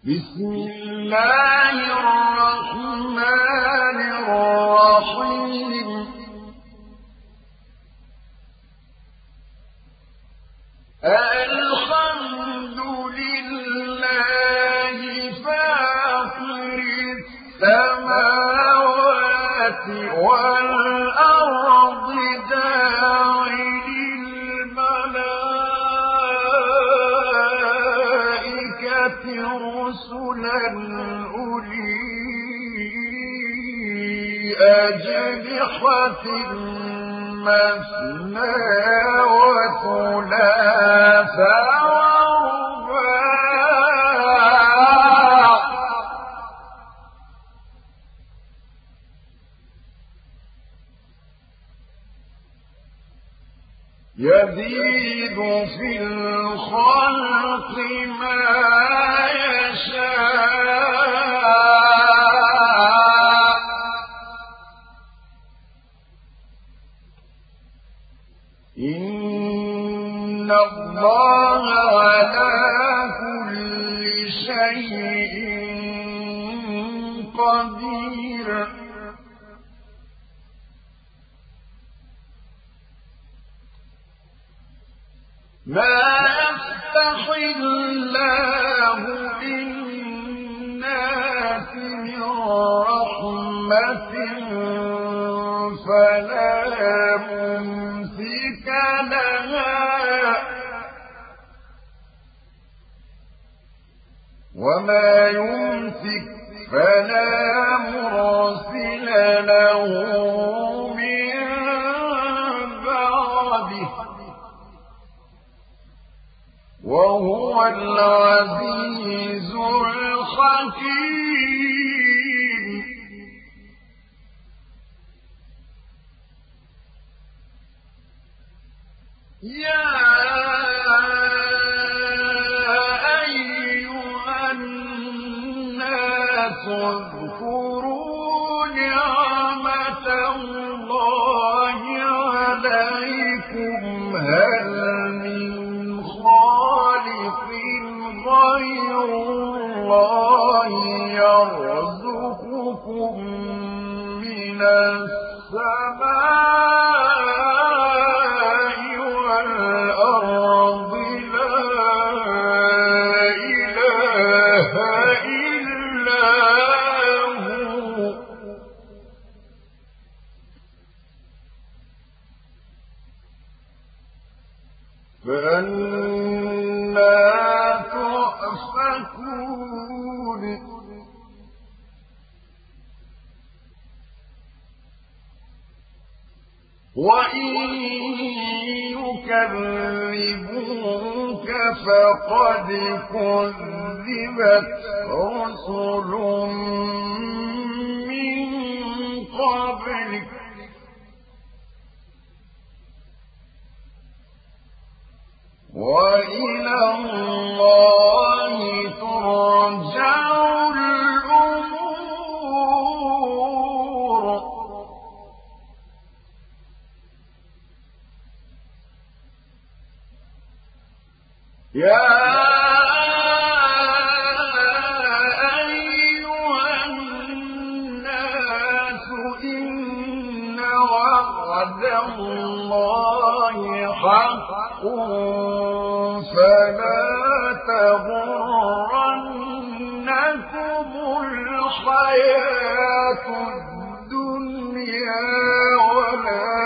بسم الله الرحمن الرحيم الحمد لله فاطر السماوات والأرض جاعل الملائكة رسلا أولي أجنحة مثنى وثلاث ورباع يزيد في الخلق ما يشاء إن الله على كل شيء قدير ما يفتح الله للناس من رحمة فلا ممسك لها وما يمسك فلا مرسل له من بعده وهو العزيز الحكيم يا أيها الناس اذكروا نعمة الله عليكم هل من خالق غير الله يرزقكم من السماء والأرض لا إله إلا هو فأنى تؤفكون وإن يكذبوك فقد كذبت رسل من قبلك وإلى الله ترجع الأمور يا أيها الناس إن وعد الله حق فلا تغرنكم الحياة الدنيا ولا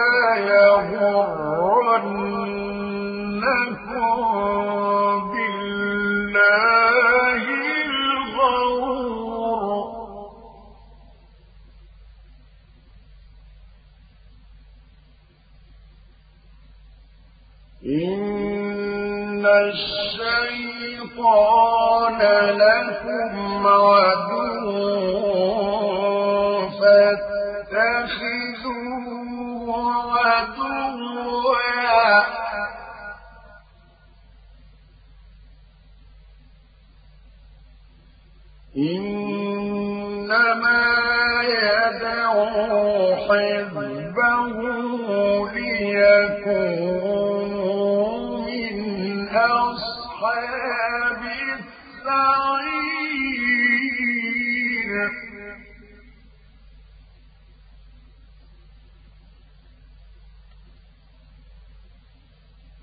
يغرنكم بالله الغرور إن الشيطان لكم عدو فاتخذوه عدوا إنما يدعو حزبه ليكونوا من أصحاب السعير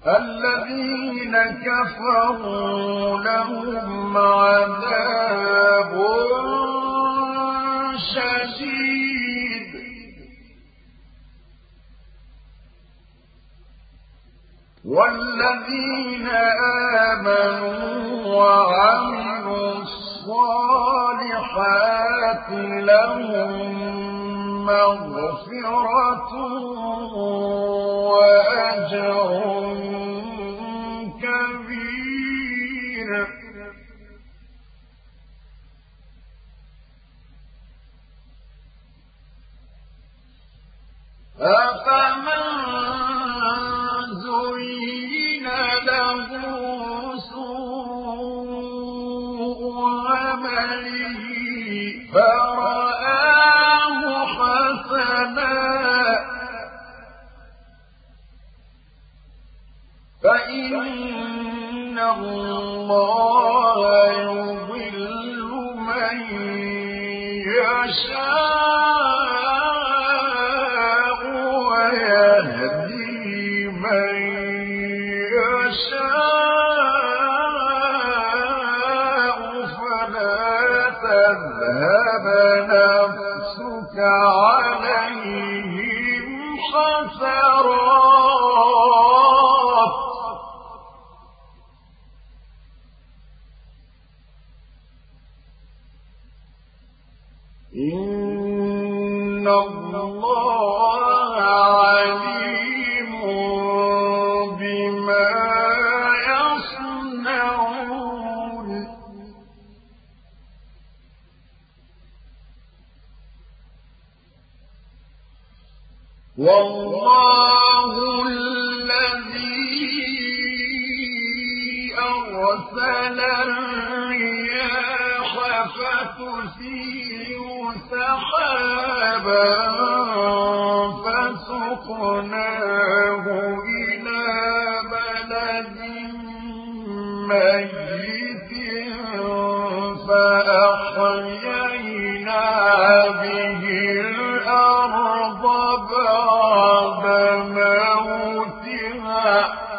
الذين كفروا لهم عذاب شديد والذين آمنوا وعملوا الصالحات لهم مغفرة وأجر كبير أفمن زين له سوء عمله فرآه حسنا فإن الله يضل من يشاء ويهدي من يشاء فلا تذهب نفسك عليهم حسرات إن الله عليم بما يصنعون والله الذي أرسل الرياح فتثير سحابا فسقناه إلى بلد ميت فأحيينا به الأرض بعد موتها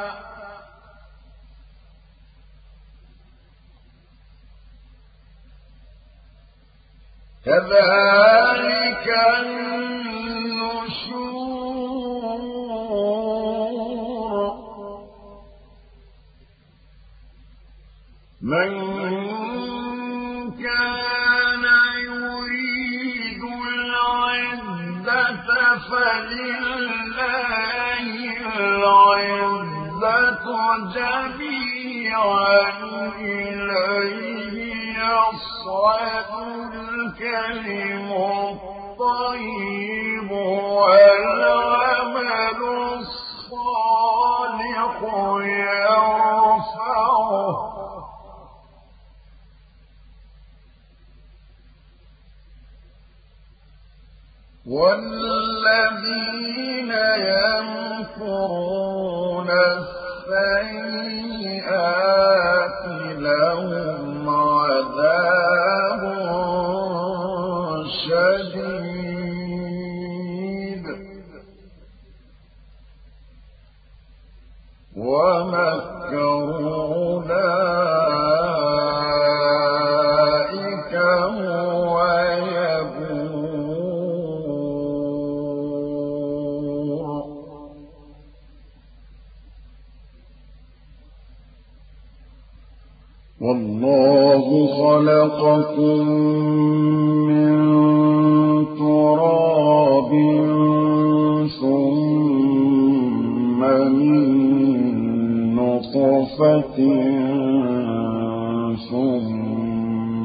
كذلك النشور من كان يريد العزة فلله العزة جميعا إليه يصعد الكلم الطيب والعمل الصالح يرفعه والذين يمكرون السيئات لهم عذاب شديد ومكروا أولئك هو يبور والله خلقكم من تراب ثم من نطفة ثم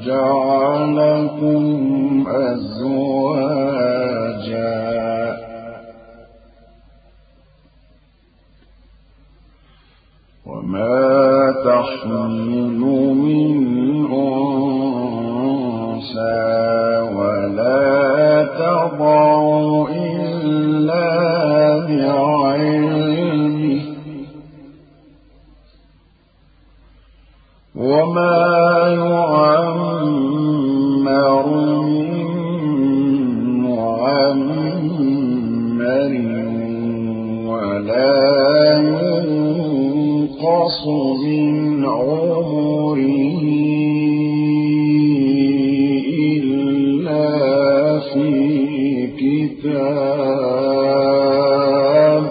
جعلكم أزواجا وما تحمل من أنثى ولا تضع إلا بعلمه وما يعمر من معمر ولا ينقص من عمره إلا في كتاب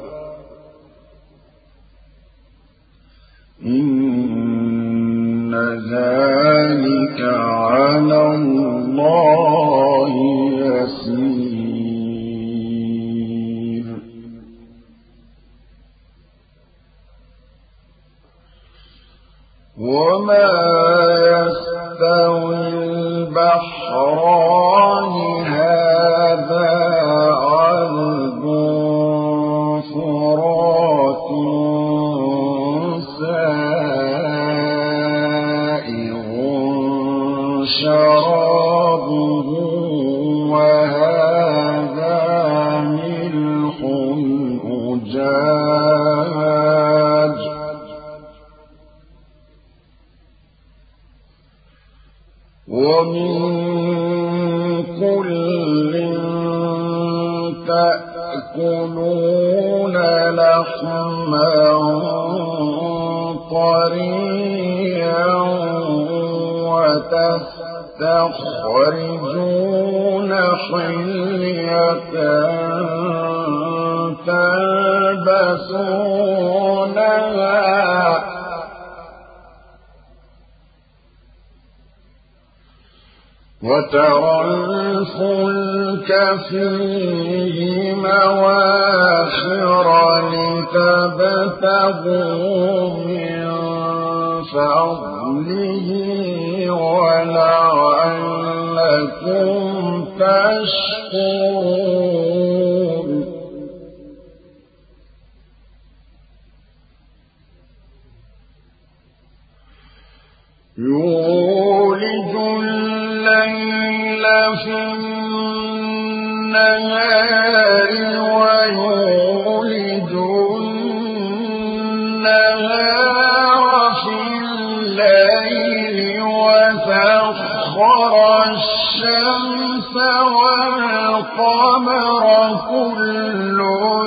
إن ذلك على الله يسير وما يستوي البحران هذا عذب فرات سائغ شرابه وهذا ملح أجاج ومن كل تأكلون لحما طريا وتستخرجون حلية تلبسونها وترى الفلك فيه مواخر لتبتغوا من فضله ولعلكم تشكرون يولج الليل في النهار ويولج النهار في الليل وسخر الشمس والقمر كل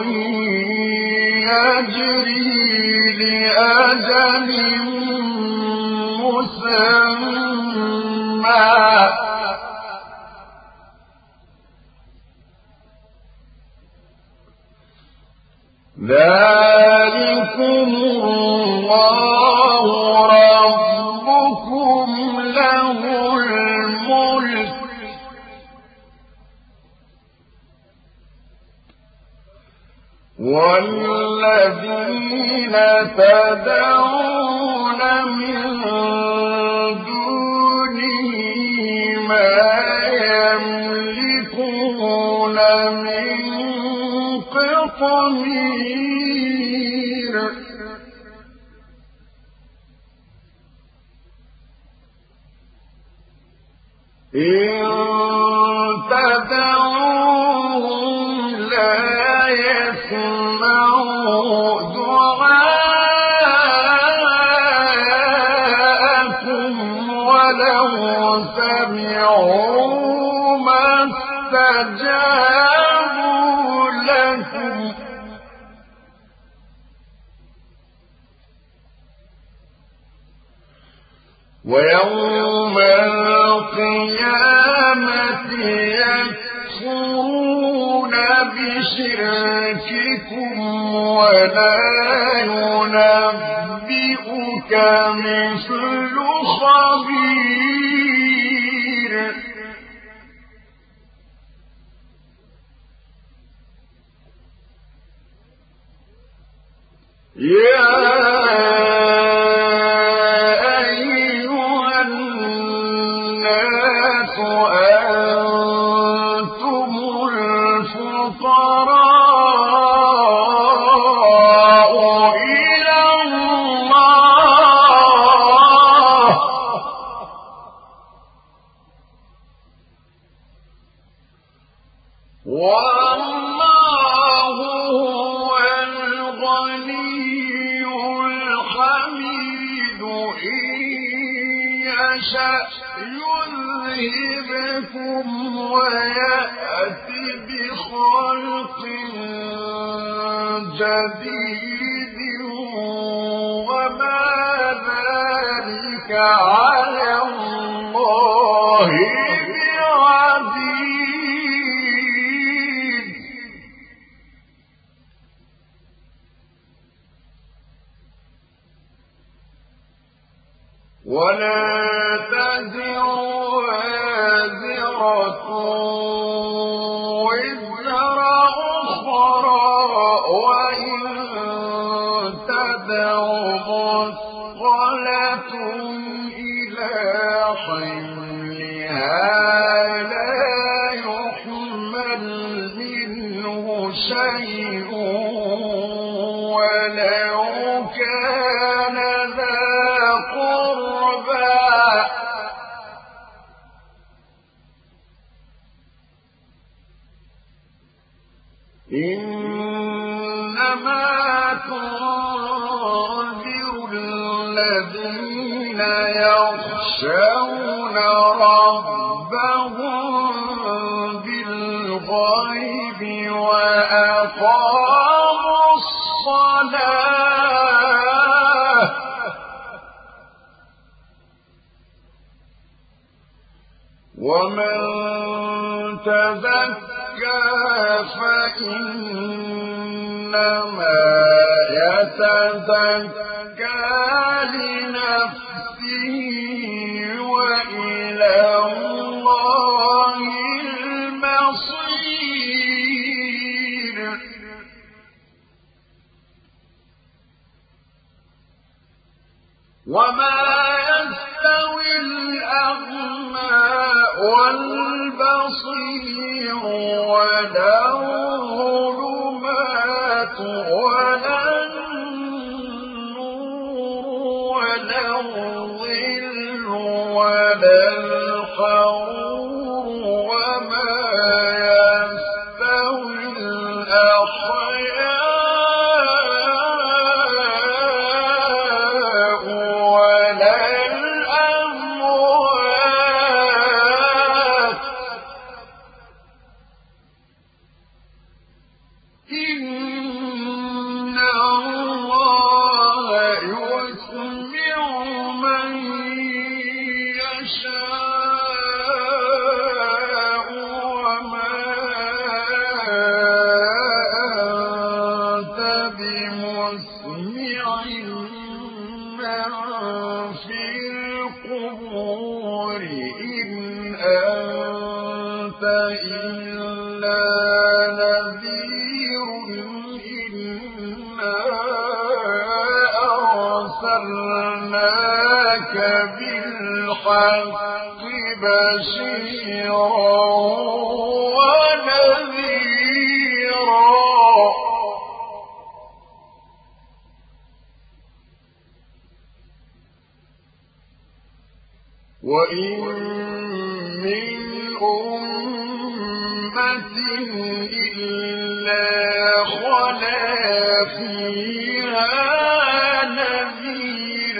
يجري لأجل مسمى ذلكم الله ربكم له الملك والذين تدعون من دونه ما يملكون من قطمير إن تدعوهم لا يسمعوا دعاءكم ولو سمعوا ما استجابوا لكم ويوم القيامة يكفرون بشرككم ولا ينبئك مثل خبير يا أنتم الفقراء إلى الله والله هو الغني الحميد إن يشأ يذهبكم ويأتي بخلق جديد وما على الله بعزيز. ولا تزر وازرة وزر أخرى وإن تدع مثقلة إلى حملها لا يحمل منه شيء ولو كان ذا قربى. إنما تنذر الذين يخشون ربهم بالغيب وأقاموا الصلاة ومن تزكى فإنما يتزكى لنفسه وإلى الله المصير. وما يستوي الأعمى والبصير ولا الظلمات ولا النور ولا الظل ولا الحرور وما يستوي الأحياء ولا الأموات. إن الله يسمع من يشاء وما أنت بمسمع من في القبور إن أنت إلا نذير. إنا أرسلناك بالحق بشيرا ونذيرا. وإن من أمة إلا خلا فيها نذير.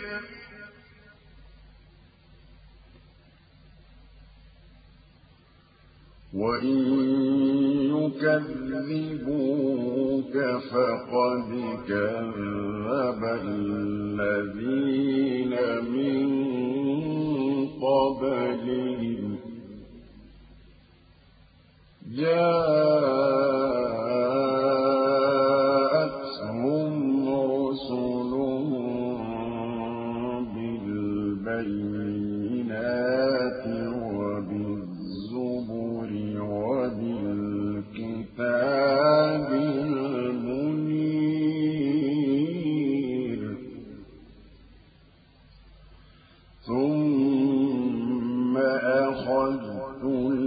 وإن يكذبوك فقد كذب الذين من قبلهم جاءتهم رسلهم بالبينات وبالزبر وبالكتاب المنير. ثم أخذت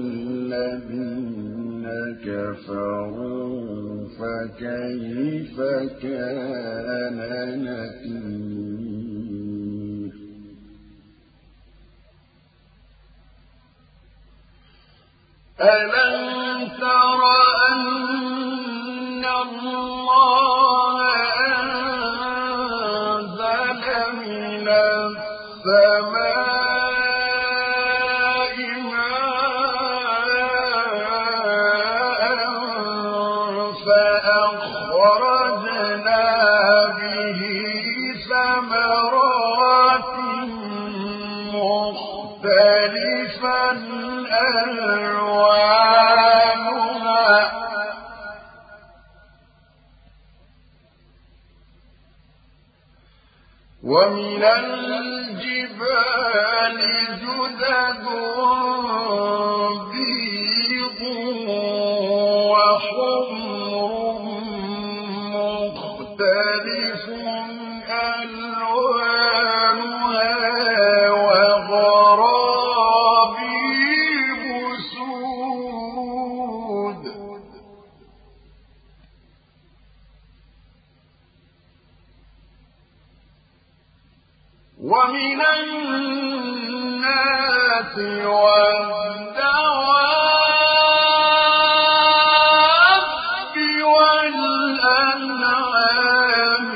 الذين كفروا فكيف كان نكير. ألم تر أن الله أنزل من السماء ماء فأخرجنا به ثمرات مختلفا ألوانها ومن الجبال جدد بيض وحمر مختلف ألوانها وغرابيب سود ومن الناس والدواب والأنعام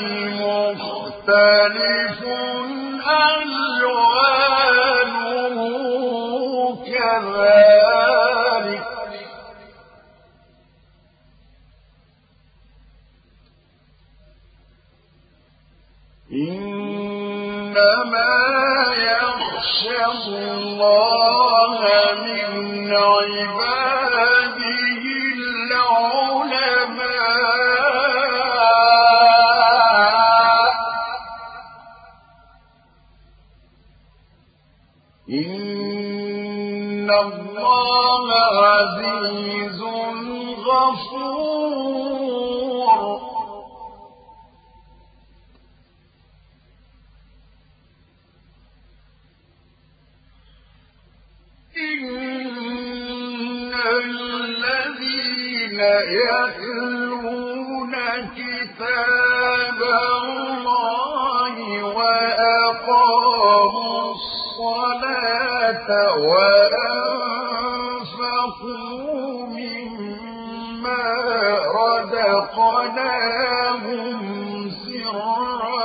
مختلف ألوانه كذلك إنما يخشى الله من عباده العلماء إن الله عزيز غفور إن الذين يتلون كتاب الله وأقاموا الصلاة وأنفقوا مما رزقناهم سرا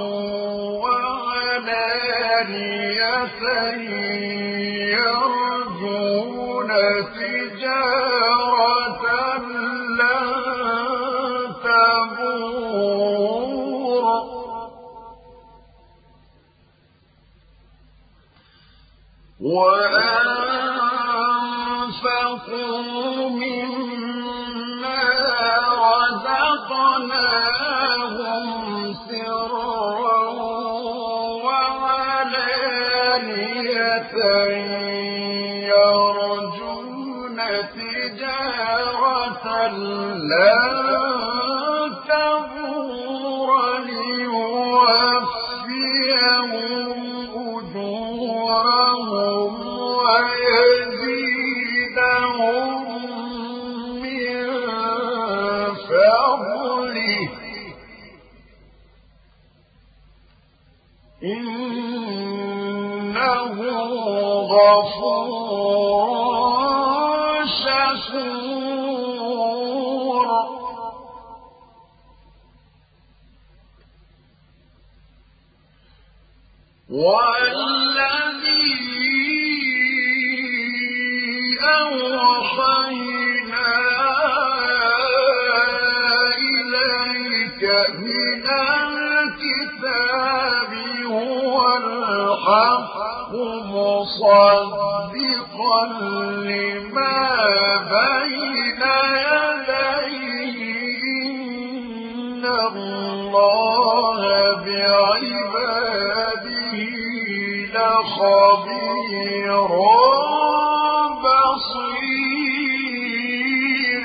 وعلانية يرجون تجارة لن تبور وأنفقوا مما رزقناهم سرا وعلانية يرجون تجارة لن تبور ليوفيهم أجورهم ويزيدهم من فضله إنه غفور شكور والذي أوحينا إليك من الكتاب هو الحق مصدقا لما بين يديه إن الله بعباده لخبير بصير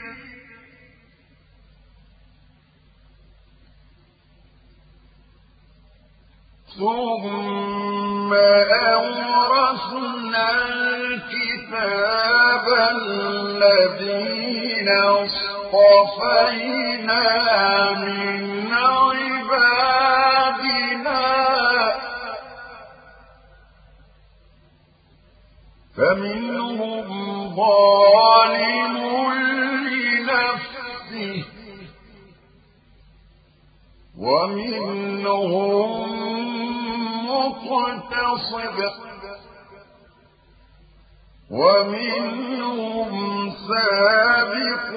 ثم أورثنا الكتاب الذين اصطفينا من عبادنا فمنهم ظالم لنفسه ومنهم مقتصد ومنهم سابق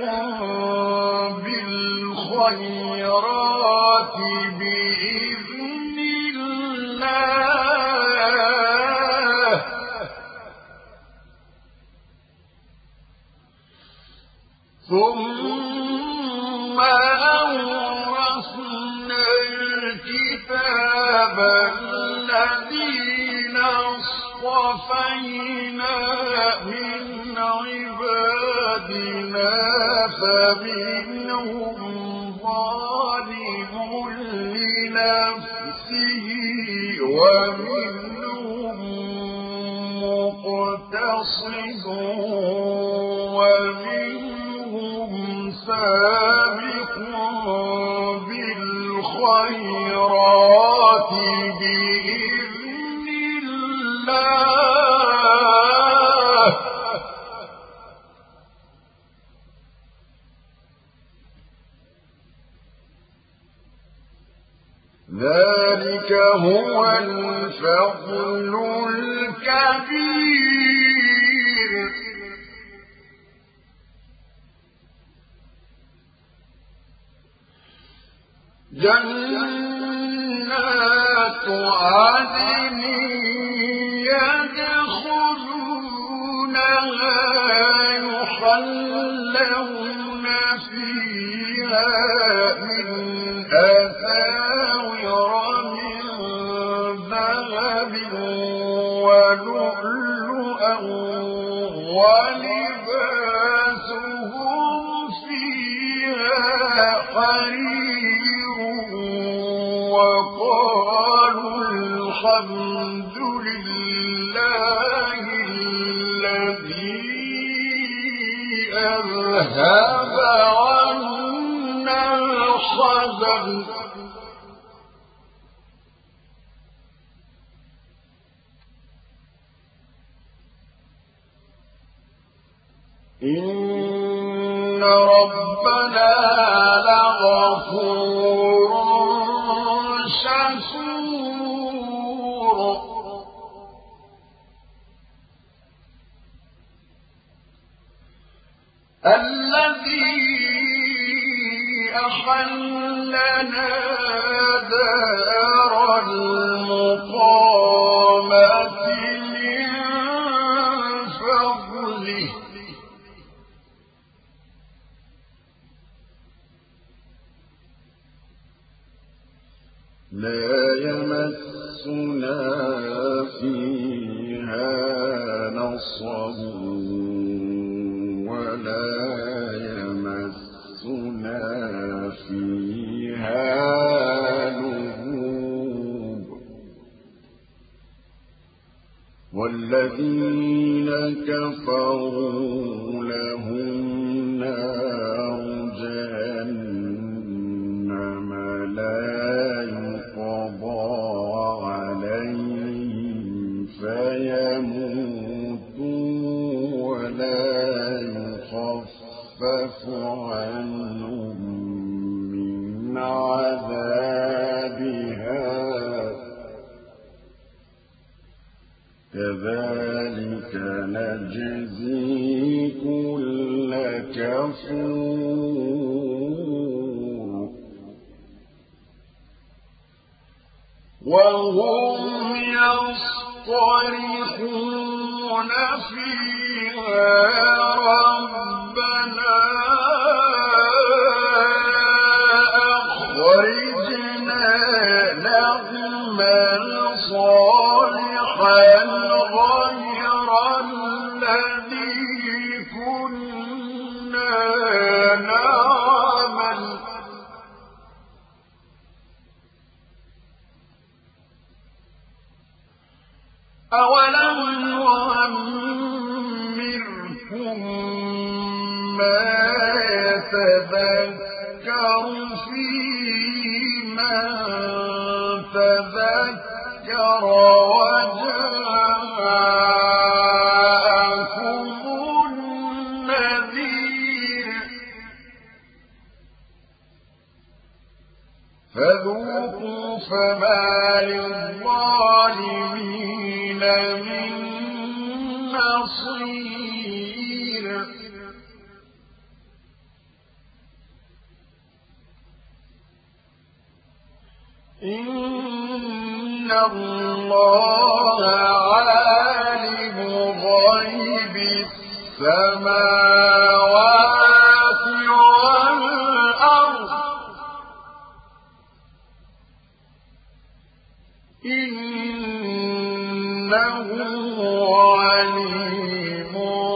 بالخيرات بإذن الله ثم أورثنا الكتاب الذين اصطفينا من عبادنا فمنهم ظالم لنفسه ومنهم مقتصد ومنهم سابق بالخيرات بإذن الله ذلك هو الفضل الكبير جنات عدن يدخلونها يحلون فيها من أساور من ذهب ولؤلؤا ولباسهم فيها حرير وقالوا الحمد لله الذي أذهب عنا الحزن إن ربنا لغفور شكور الذي أحلنا دار المقامة من فضله لا يمسنا فيها نصب ولا يمسنا فيها لغوب والذين كفروا لهم نار جهنم لا يقضى عليهم فيموتوا ولا يخفف عنهم من عذابها كذلك نجزي كل كفور وهم يصطرخون فيها ربنا أخرجنا نعمل صالحا غير الذي كنا نعمل أولم نعمركم ما يتذكر فيه من تذكر وجاءكم النذير فذوقوا فما للظالمين من نصير إن الله عالم غيب السماوات عليم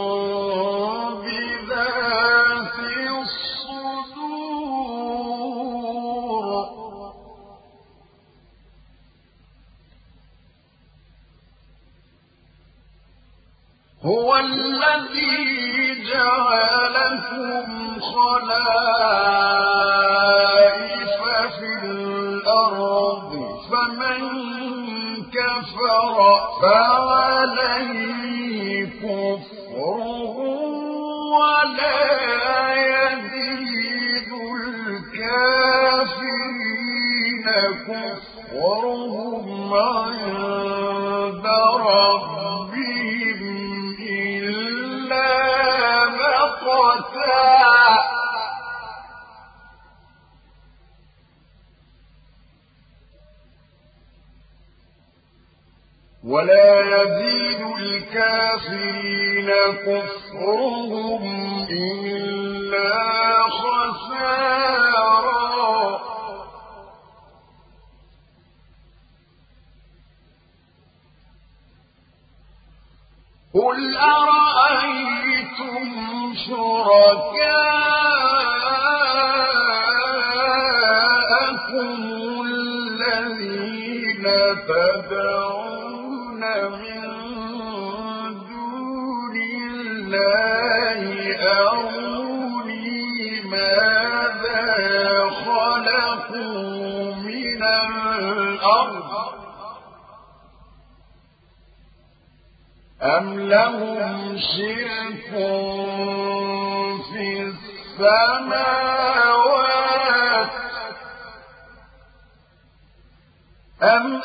بذات الصدور هو الذي جعلكم خلائف في الأرض فمن كفر فعليه كفره ولا يزيد الكافرين كفرهم عند ربهم إلا مقتا ولا يزيد الكافرين كفرهم إلا خسارا قل أرأيتم شركاءكم الذين تدعون من دون الله أروني ماذا خلقوا من الأرض أم لهم شرك في السماوات أم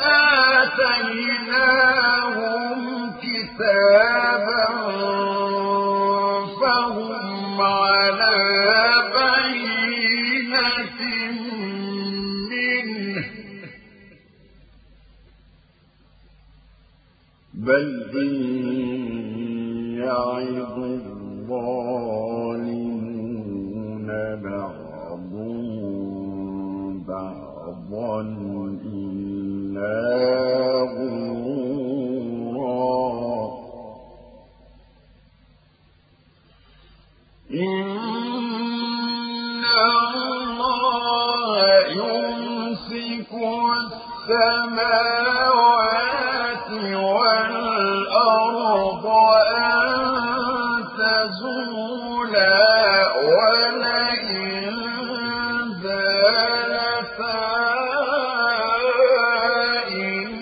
آتيناهم كتابا فهم على بينة منه بل إن يعظ الظالمون بعضهم بعضا إلا غرورا إن الله يمسك السماوات والأرض أن تزولا ولئن زالتا إن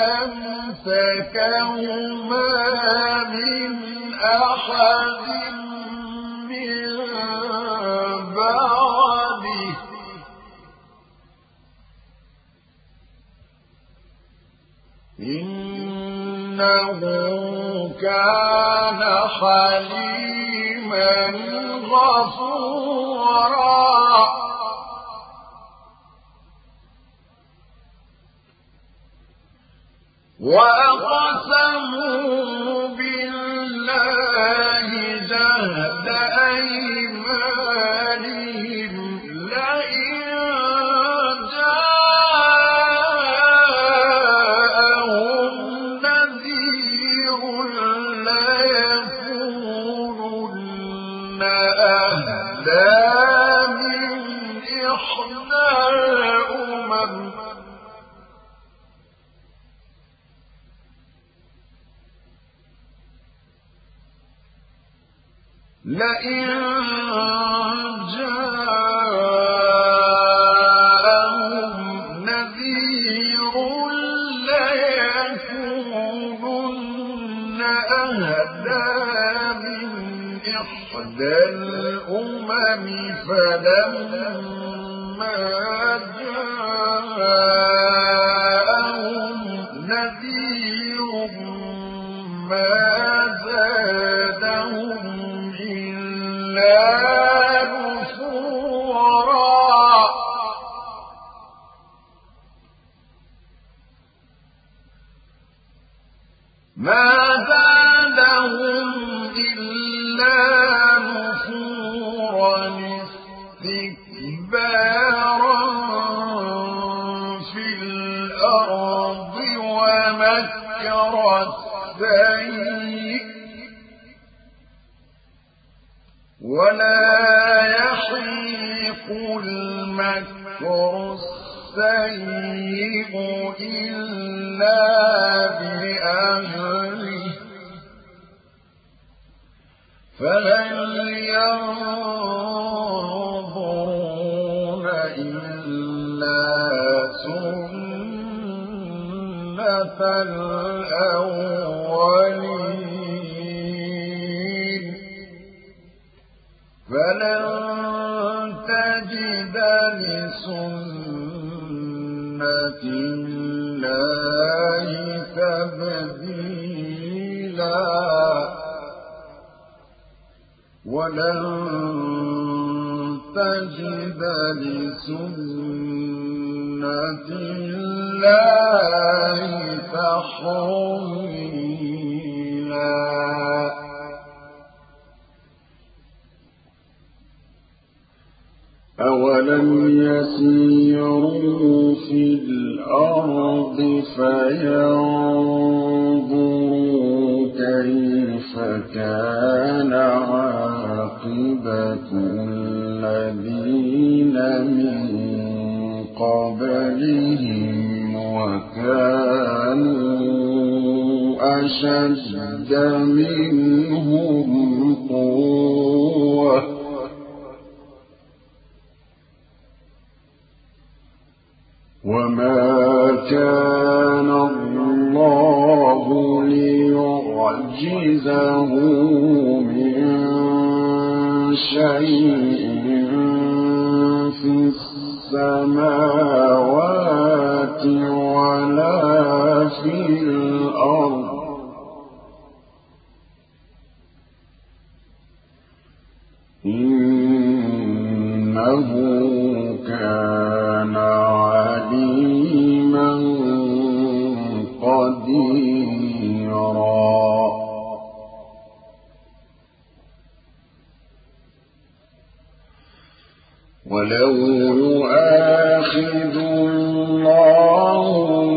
أمسكهما من أحد من بعده إنه كان حليما غفورا وأقسموا بالله جهد أيمانهم لئن جاءهم نذير ليكونن أهدى من إحدى الأمم لئن جاءهم نذير ليكونن أهدى من إحدى الأمم فلما جاءهم نذير ما زادهم إلا نفورا ما زادهم إلا نفورا استكبارا في الأرض ومكر السيء ولا يحيق المكر السيء إلا بأهله فهل ينظرون إلا سنة الأولين فلن تجد لسنة الله تبديلا ولن تجد لسنة الله تحويلا أولم يسيروا في الأرض فينظروا كيف كان عاقبة الذين من قبلهم وكانوا أشد منهم قوة وما كان الله ليعجزه من شيء في السماوات ولا في الأرض إنه كان عليما قديرا ولو يؤاخذ الله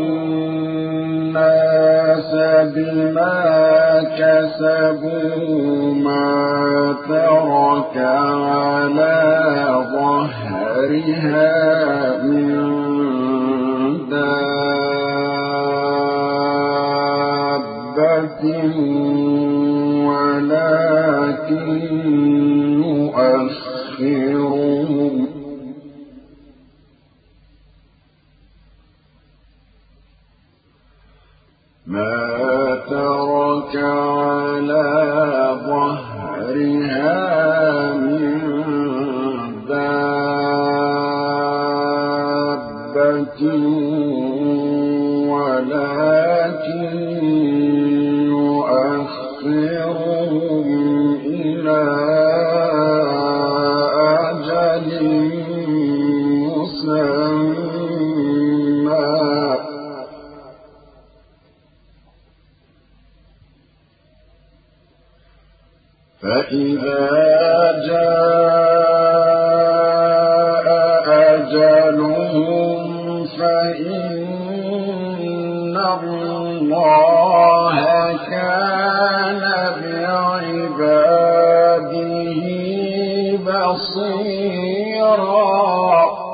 الناس بما كسبوا ما ترك على ظهرها من دابة ولكن يؤخرهم ما ترك على ظهرها من دابة ولكن يؤخرهم إلى أجل مسمى فإذا جاء أجلهم فإن الله كان بعباده بصيرا